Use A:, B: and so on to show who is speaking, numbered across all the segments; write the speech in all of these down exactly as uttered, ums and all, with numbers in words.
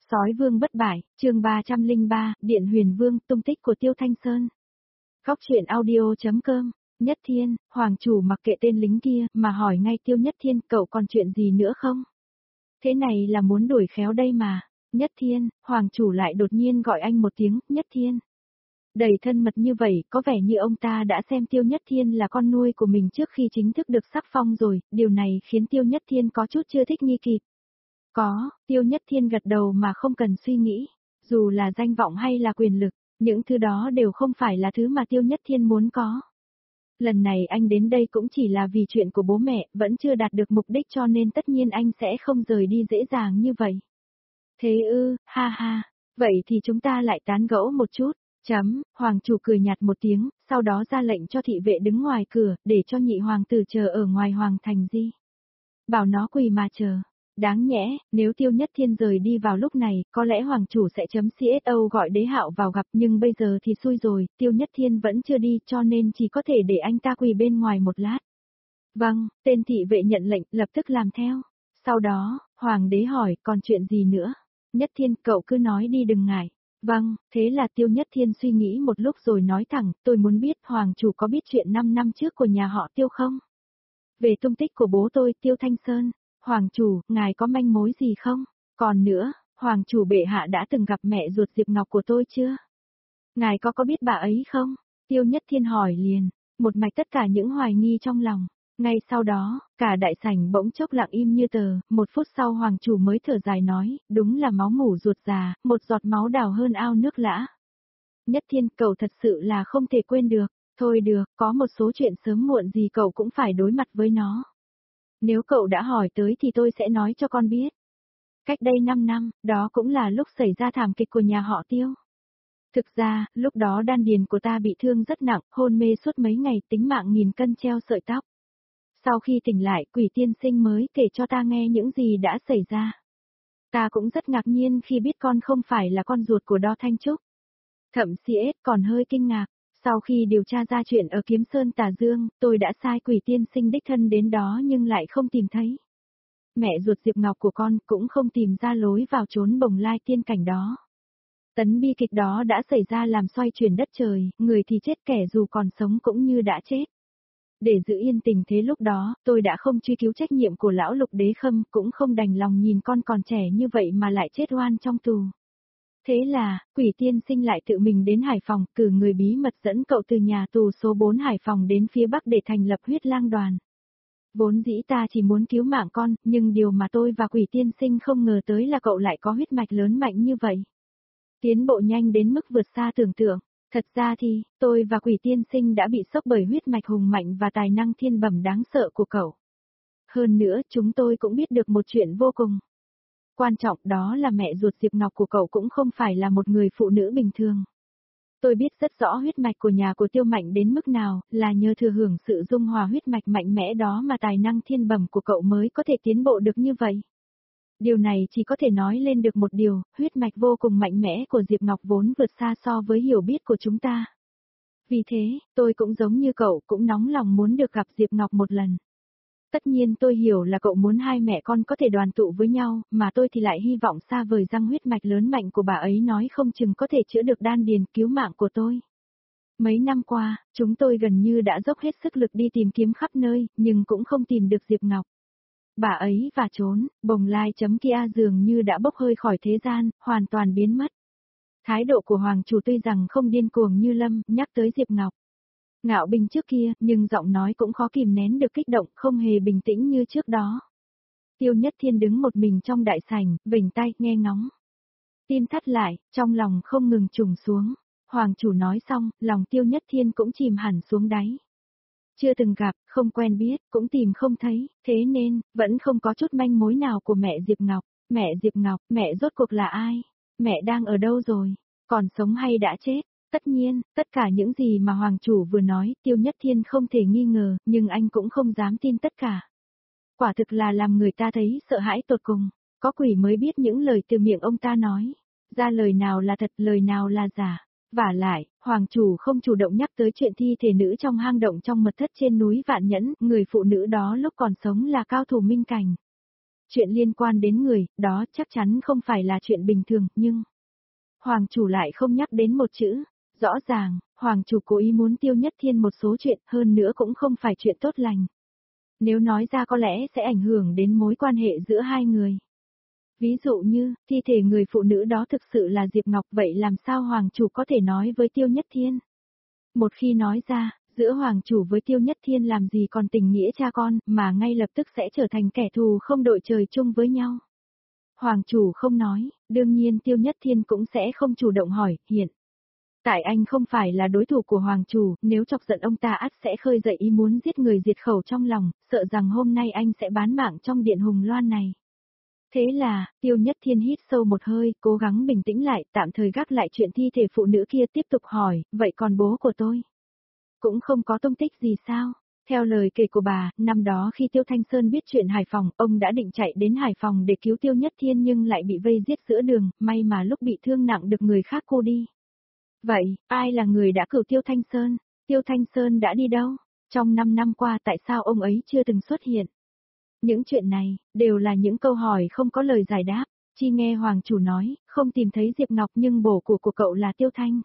A: Sói vương bất bại, chương ba trăm lẻ ba, Điện Huyền Vương, tung tích của Tiêu Thanh Sơn. Góc truyện audio.com, Nhất Thiên, Hoàng chủ mặc kệ tên lính kia, mà hỏi ngay Tiêu Nhất Thiên, cậu còn chuyện gì nữa không? Thế này là muốn đuổi khéo đây mà. Nhất Thiên, Hoàng chủ lại đột nhiên gọi anh một tiếng, Nhất Thiên. Đầy thân mật như vậy, có vẻ như ông ta đã xem Tiêu Nhất Thiên là con nuôi của mình trước khi chính thức được sắc phong rồi, điều này khiến Tiêu Nhất Thiên có chút chưa thích nghi kịp. Có, Tiêu Nhất Thiên gật đầu mà không cần suy nghĩ, dù là danh vọng hay là quyền lực, những thứ đó đều không phải là thứ mà Tiêu Nhất Thiên muốn có. Lần này anh đến đây cũng chỉ là vì chuyện của bố mẹ, vẫn chưa đạt được mục đích cho nên tất nhiên anh sẽ không rời đi dễ dàng như vậy. Thế ư, ha ha, vậy thì chúng ta lại tán gẫu một chút, chấm, Hoàng chủ cười nhạt một tiếng, sau đó ra lệnh cho thị vệ đứng ngoài cửa, để cho nhị hoàng tử chờ ở ngoài hoàng thành di. Bảo nó quỳ mà chờ. Đáng nhẽ, nếu Tiêu Nhất Thiên rời đi vào lúc này, có lẽ Hoàng chủ sẽ chấm xô gọi Đế Hạo vào gặp, nhưng bây giờ thì xui rồi, Tiêu Nhất Thiên vẫn chưa đi cho nên chỉ có thể để anh ta quỳ bên ngoài một lát. Vâng, tên thị vệ nhận lệnh, lập tức làm theo. Sau đó, Hoàng đế hỏi, còn chuyện gì nữa? Nhất Thiên, cậu cứ nói đi đừng ngại. Vâng, thế là Tiêu Nhất Thiên suy nghĩ một lúc rồi nói thẳng, tôi muốn biết Hoàng chủ có biết chuyện năm năm trước của nhà họ Tiêu không? Về tung tích của bố tôi, Tiêu Thanh Sơn. Hoàng chủ, ngài có manh mối gì không? Còn nữa, Hoàng chủ bệ hạ đã từng gặp mẹ ruột Diệp Ngọc của tôi chưa? Ngài có có biết bà ấy không? Tiêu Nhất Thiên hỏi liền, một mạch tất cả những hoài nghi trong lòng. Ngay sau đó, cả đại sảnh bỗng chốc lặng im như tờ, một phút sau Hoàng chủ mới thở dài nói, đúng là máu mủ ruột già, một giọt máu đào hơn ao nước lã. Nhất Thiên, cậu thật sự là không thể quên được. Thôi được, có một số chuyện sớm muộn gì cậu cũng phải đối mặt với nó. Nếu cậu đã hỏi tới thì tôi sẽ nói cho con biết. Cách đây năm năm, đó cũng là lúc xảy ra thảm kịch của nhà họ Tiêu. Thực ra, lúc đó đan điền của ta bị thương rất nặng, hôn mê suốt mấy ngày, tính mạng nghìn cân treo sợi tóc. Sau khi tỉnh lại, Quỷ tiên sinh mới kể cho ta nghe những gì đã xảy ra. Ta cũng rất ngạc nhiên khi biết con không phải là con ruột của Đo Thanh Trúc. Thậm chí còn hơi kinh ngạc. Sau khi điều tra ra chuyện ở Kiếm Sơn Tà Dương, tôi đã sai Quỷ tiên sinh đích thân đến đó nhưng lại không tìm thấy. Mẹ ruột Diệp Ngọc của con cũng không tìm ra lối vào trốn Bồng Lai tiên cảnh đó. Tấn bi kịch đó đã xảy ra làm xoay chuyển đất trời, người thì chết kẻ dù còn sống cũng như đã chết. Để giữ yên tình thế lúc đó, tôi đã không truy cứu trách nhiệm của lão Lục Đế Khâm, cũng không đành lòng nhìn con còn trẻ như vậy mà lại chết oan trong tù. Thế là, Quỷ tiên sinh lại tự mình đến Hải Phòng, cử người bí mật dẫn cậu từ nhà tù số bốn Hải Phòng đến phía Bắc để thành lập huyết lang đoàn. Vốn dĩ ta chỉ muốn cứu mạng con, nhưng điều mà tôi và Quỷ tiên sinh không ngờ tới là cậu lại có huyết mạch lớn mạnh như vậy. Tiến bộ nhanh đến mức vượt xa tưởng tượng. Thật ra thì, tôi và Quỷ tiên sinh đã bị sốc bởi huyết mạch hùng mạnh và tài năng thiên bẩm đáng sợ của cậu. Hơn nữa, chúng tôi cũng biết được một chuyện vô cùng quan trọng, đó là mẹ ruột Diệp Ngọc của cậu cũng không phải là một người phụ nữ bình thường. Tôi biết rất rõ huyết mạch của nhà của Tiêu mạnh đến mức nào, là nhờ thừa hưởng sự dung hòa huyết mạch mạnh mẽ đó mà tài năng thiên bẩm của cậu mới có thể tiến bộ được như vậy. Điều này chỉ có thể nói lên được một điều, huyết mạch vô cùng mạnh mẽ của Diệp Ngọc vốn vượt xa so với hiểu biết của chúng ta. Vì thế, tôi cũng giống như cậu, cũng nóng lòng muốn được gặp Diệp Ngọc một lần. Tất nhiên tôi hiểu là cậu muốn hai mẹ con có thể đoàn tụ với nhau, mà tôi thì lại hy vọng xa vời rằng huyết mạch lớn mạnh của bà ấy nói không chừng có thể chữa được đan điền cứu mạng của tôi. Mấy năm qua, chúng tôi gần như đã dốc hết sức lực đi tìm kiếm khắp nơi, nhưng cũng không tìm được Diệp Ngọc. Bà ấy và trốn, Bồng Lai chấm kia dường như đã bốc hơi khỏi thế gian, hoàn toàn biến mất. Thái độ của Hoàng chủ tuy rằng không điên cuồng như Lâm, nhắc tới Diệp Ngọc ngạo binh trước kia, nhưng giọng nói cũng khó kìm nén được kích động, không hề bình tĩnh như trước đó. Tiêu Nhất Thiên đứng một mình trong đại sảnh, vểnh tay, nghe ngóng. Tim thắt lại, trong lòng không ngừng trùng xuống. Hoàng chủ nói xong, lòng Tiêu Nhất Thiên cũng chìm hẳn xuống đáy. Chưa từng gặp, không quen biết, cũng tìm không thấy, thế nên, vẫn không có chút manh mối nào của mẹ Diệp Ngọc. Mẹ Diệp Ngọc, mẹ rốt cuộc là ai? Mẹ đang ở đâu rồi? Còn sống hay đã chết? Tất nhiên, tất cả những gì mà Hoàng chủ vừa nói, Tiêu Nhất Thiên không thể nghi ngờ, nhưng anh cũng không dám tin tất cả. Quả thực là làm người ta thấy sợ hãi tột cùng, có quỷ mới biết những lời từ miệng ông ta nói, ra lời nào là thật, lời nào là giả. Vả lại, Hoàng chủ không chủ động nhắc tới chuyện thi thể nữ trong hang động trong mật thất trên núi Vạn Nhẫn, người phụ nữ đó lúc còn sống là cao thủ minh cảnh. Chuyện liên quan đến người, đó chắc chắn không phải là chuyện bình thường, nhưng... Hoàng chủ lại không nhắc đến một chữ. Rõ ràng, Hoàng chủ cố ý muốn Tiêu Nhất Thiên một số chuyện, hơn nữa cũng không phải chuyện tốt lành. Nếu nói ra có lẽ sẽ ảnh hưởng đến mối quan hệ giữa hai người. Ví dụ như, thi thể người phụ nữ đó thực sự là Diệp Ngọc, vậy làm sao Hoàng chủ có thể nói với Tiêu Nhất Thiên? Một khi nói ra, giữa Hoàng chủ với Tiêu Nhất Thiên làm gì còn tình nghĩa cha con, mà ngay lập tức sẽ trở thành kẻ thù không đội trời chung với nhau. Hoàng chủ không nói, đương nhiên Tiêu Nhất Thiên cũng sẽ không chủ động hỏi, hiện. Tại anh không phải là đối thủ của Hoàng chủ, nếu chọc giận ông ta ắt sẽ khơi dậy ý muốn giết người diệt khẩu trong lòng, sợ rằng hôm nay anh sẽ bán mạng trong điện Hùng Loan này. Thế là, Tiêu Nhất Thiên hít sâu một hơi, cố gắng bình tĩnh lại, tạm thời gác lại chuyện thi thể phụ nữ kia, tiếp tục hỏi, vậy còn bố của tôi? Cũng không có tung tích gì sao? Theo lời kể của bà, năm đó khi Tiêu Thanh Sơn biết chuyện Hải Phòng, ông đã định chạy đến Hải Phòng để cứu Tiêu Nhất Thiên nhưng lại bị vây giết giữa đường, may mà lúc bị thương nặng được người khác cô đi. Vậy, ai là người đã cứu Tiêu Thanh Sơn? Tiêu Thanh Sơn đã đi đâu? Trong năm năm qua tại sao ông ấy chưa từng xuất hiện? Những chuyện này, đều là những câu hỏi không có lời giải đáp. Chi nghe Hoàng chủ nói, không tìm thấy Diệp Ngọc nhưng bổ của của cậu là Tiêu Thanh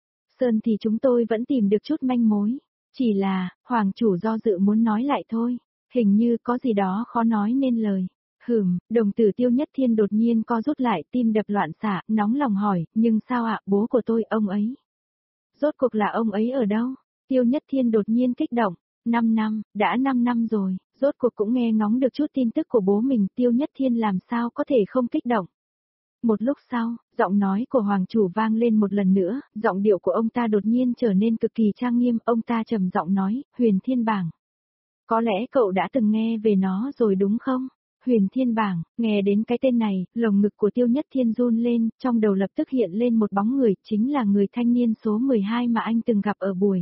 A: Sơn thì chúng tôi vẫn tìm được chút manh mối. Chỉ là, Hoàng chủ do dự muốn nói lại thôi. Hình như có gì đó khó nói nên lời. Hừm, đồng tử Tiêu Nhất Thiên đột nhiên co rút lại, tim đập loạn xạ, nóng lòng hỏi, nhưng sao ạ, bố của tôi, ông ấy? Rốt cuộc là ông ấy ở đâu? Tiêu Nhất Thiên đột nhiên kích động. Năm năm, đã năm năm rồi, rốt cuộc cũng nghe ngóng được chút tin tức của bố mình, Tiêu Nhất Thiên làm sao có thể không kích động. Một lúc sau, giọng nói của Hoàng chủ vang lên một lần nữa, giọng điệu của ông ta đột nhiên trở nên cực kỳ trang nghiêm, ông ta trầm giọng nói, Huyền Thiên Bảng. Có lẽ cậu đã từng nghe về nó rồi đúng không? Huyền Thiên Bảng, nghe đến cái tên này, lồng ngực của Tiêu Nhất Thiên run lên, trong đầu lập tức hiện lên một bóng người, chính là người thanh niên số mười hai mà anh từng gặp ở buổi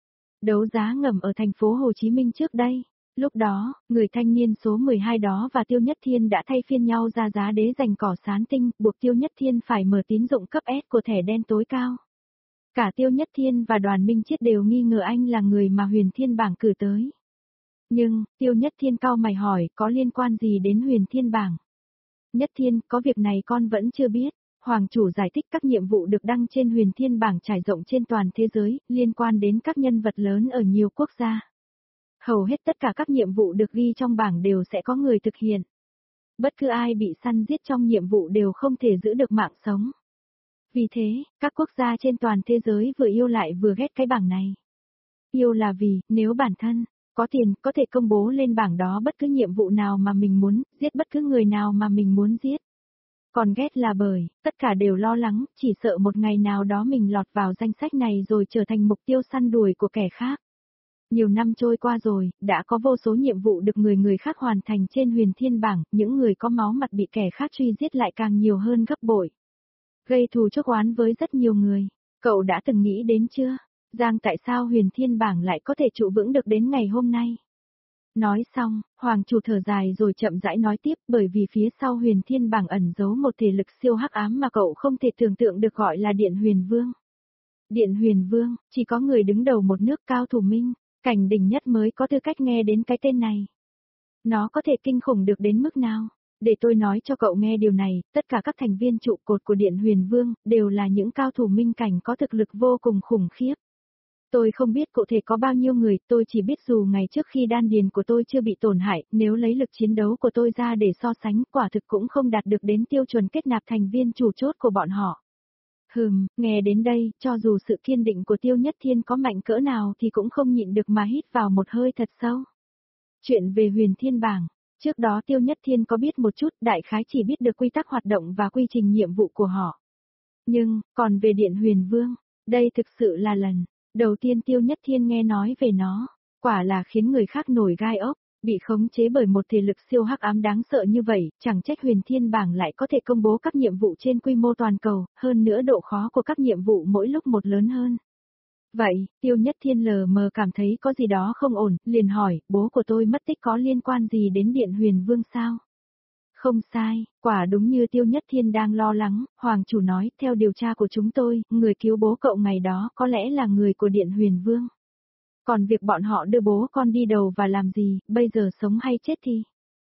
A: đấu giá ngầm ở thành phố Hồ Chí Minh trước đây. Lúc đó, người thanh niên số mười hai đó và Tiêu Nhất Thiên đã thay phiên nhau ra giá đế giành cỏ sán tinh, buộc Tiêu Nhất Thiên phải mở tín dụng cấp S của thẻ đen tối cao. Cả Tiêu Nhất Thiên và Đoàn Minh Chiết đều nghi ngờ anh là người mà Huyền Thiên Bảng cử tới. Nhưng, Tiêu Nhất Thiên cau mày hỏi, có liên quan gì đến Huyền Thiên Bảng? Nhất Thiên, có việc này con vẫn chưa biết. Hoàng chủ giải thích các nhiệm vụ được đăng trên Huyền Thiên Bảng trải rộng trên toàn thế giới, liên quan đến các nhân vật lớn ở nhiều quốc gia. Hầu hết tất cả các nhiệm vụ được ghi trong bảng đều sẽ có người thực hiện. Bất cứ ai bị săn giết trong nhiệm vụ đều không thể giữ được mạng sống. Vì thế, các quốc gia trên toàn thế giới vừa yêu lại vừa ghét cái bảng này. Yêu là vì, nếu bản thân có tiền, có thể công bố lên bảng đó bất cứ nhiệm vụ nào mà mình muốn, giết bất cứ người nào mà mình muốn giết. Còn ghét là bởi, tất cả đều lo lắng, chỉ sợ một ngày nào đó mình lọt vào danh sách này rồi trở thành mục tiêu săn đuổi của kẻ khác. Nhiều năm trôi qua rồi, đã có vô số nhiệm vụ được người người khác hoàn thành trên Huyền Thiên Bảng, những người có máu mặt bị kẻ khác truy giết lại càng nhiều hơn gấp bội. Gây thù chuốc oán với rất nhiều người. Cậu đã từng nghĩ đến chưa? Rằng tại sao Huyền Thiên Bảng lại có thể trụ vững được đến ngày hôm nay? Nói xong, Hoàng chủ thở dài rồi chậm rãi nói tiếp, bởi vì phía sau Huyền Thiên Bảng ẩn giấu một thể lực siêu hắc ám mà cậu không thể tưởng tượng được, gọi là Điện Huyền Vương. Điện Huyền Vương, chỉ có người đứng đầu một nước cao thủ minh, cảnh đỉnh nhất mới có tư cách nghe đến cái tên này. Nó có thể kinh khủng được đến mức nào? Để tôi nói cho cậu nghe điều này, tất cả các thành viên trụ cột của Điện Huyền Vương, đều là những cao thủ minh cảnh có thực lực vô cùng khủng khiếp. Tôi không biết cụ thể có bao nhiêu người, tôi chỉ biết dù ngày trước khi đan điền của tôi chưa bị tổn hại, nếu lấy lực chiến đấu của tôi ra để so sánh, quả thực cũng không đạt được đến tiêu chuẩn kết nạp thành viên chủ chốt của bọn họ. Hừm, nghe đến đây, cho dù sự kiên định của Tiêu Nhất Thiên có mạnh cỡ nào thì cũng không nhịn được mà hít vào một hơi thật sâu. Chuyện về Huyền Thiên Bảng, trước đó Tiêu Nhất Thiên có biết một chút, đại khái chỉ biết được quy tắc hoạt động và quy trình nhiệm vụ của họ. Nhưng, còn về Điện Huyền Vương, đây thực sự là lần đầu tiên Tiêu Nhất Thiên nghe nói về nó, quả là khiến người khác nổi gai ốc, bị khống chế bởi một thể lực siêu hắc ám đáng sợ như vậy, chẳng trách Huyền Thiên Bảng lại có thể công bố các nhiệm vụ trên quy mô toàn cầu, hơn nữa độ khó của các nhiệm vụ mỗi lúc một lớn hơn. Vậy, Tiêu Nhất Thiên lờ mờ cảm thấy có gì đó không ổn, liền hỏi, bố của tôi mất tích có liên quan gì đến Điện Huyền Vương sao? Không sai, quả đúng như Tiêu Nhất Thiên đang lo lắng, Hoàng chủ nói, theo điều tra của chúng tôi, người cứu bố cậu ngày đó có lẽ là người của Điện Huyền Vương. Còn việc bọn họ đưa bố con đi đầu và làm gì, bây giờ sống hay chết thì?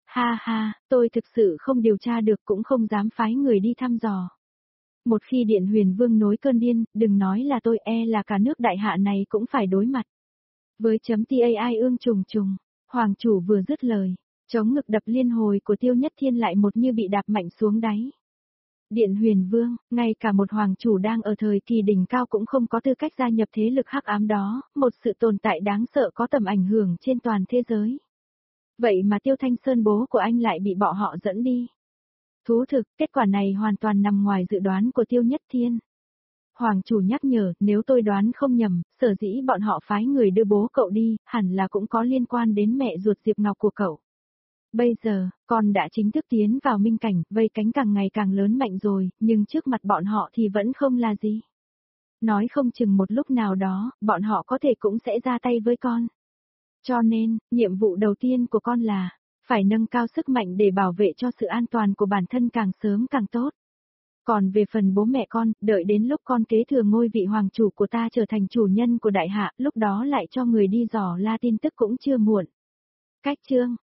A: Ha ha, tôi thực sự không điều tra được cũng không dám phái người đi thăm dò. Một khi Điện Huyền Vương nổi cơn điên, đừng nói là tôi, e là cả nước đại hạ này cũng phải đối mặt. Với chấm tai ương trùng trùng, hoàng chủ vừa dứt lời, chống ngực đập liên hồi của Tiêu Nhất Thiên lại một như bị đạp mạnh xuống đáy. Điện Huyền Vương, ngay cả một hoàng chủ đang ở thời kỳ đỉnh cao cũng không có tư cách gia nhập thế lực hắc ám đó, một sự tồn tại đáng sợ có tầm ảnh hưởng trên toàn thế giới. Vậy mà Tiêu Thanh Sơn bố của anh lại bị bọn họ dẫn đi. Thú thực, kết quả này hoàn toàn nằm ngoài dự đoán của Tiêu Nhất Thiên. Hoàng chủ nhắc nhở, nếu tôi đoán không nhầm, sở dĩ bọn họ phái người đưa bố cậu đi, hẳn là cũng có liên quan đến mẹ ruột Diệp Ngọc của cậu. Bây giờ, con đã chính thức tiến vào minh cảnh, vây cánh càng ngày càng lớn mạnh rồi, nhưng trước mặt bọn họ thì vẫn không là gì. Nói không chừng một lúc nào đó, bọn họ có thể cũng sẽ ra tay với con. Cho nên, nhiệm vụ đầu tiên của con là, phải nâng cao sức mạnh để bảo vệ cho sự an toàn của bản thân càng sớm càng tốt. Còn về phần bố mẹ con, đợi đến lúc con kế thừa ngôi vị hoàng chủ của ta trở thành chủ nhân của đại hạ, lúc đó lại cho người đi dò la tin tức cũng chưa muộn. Cách chương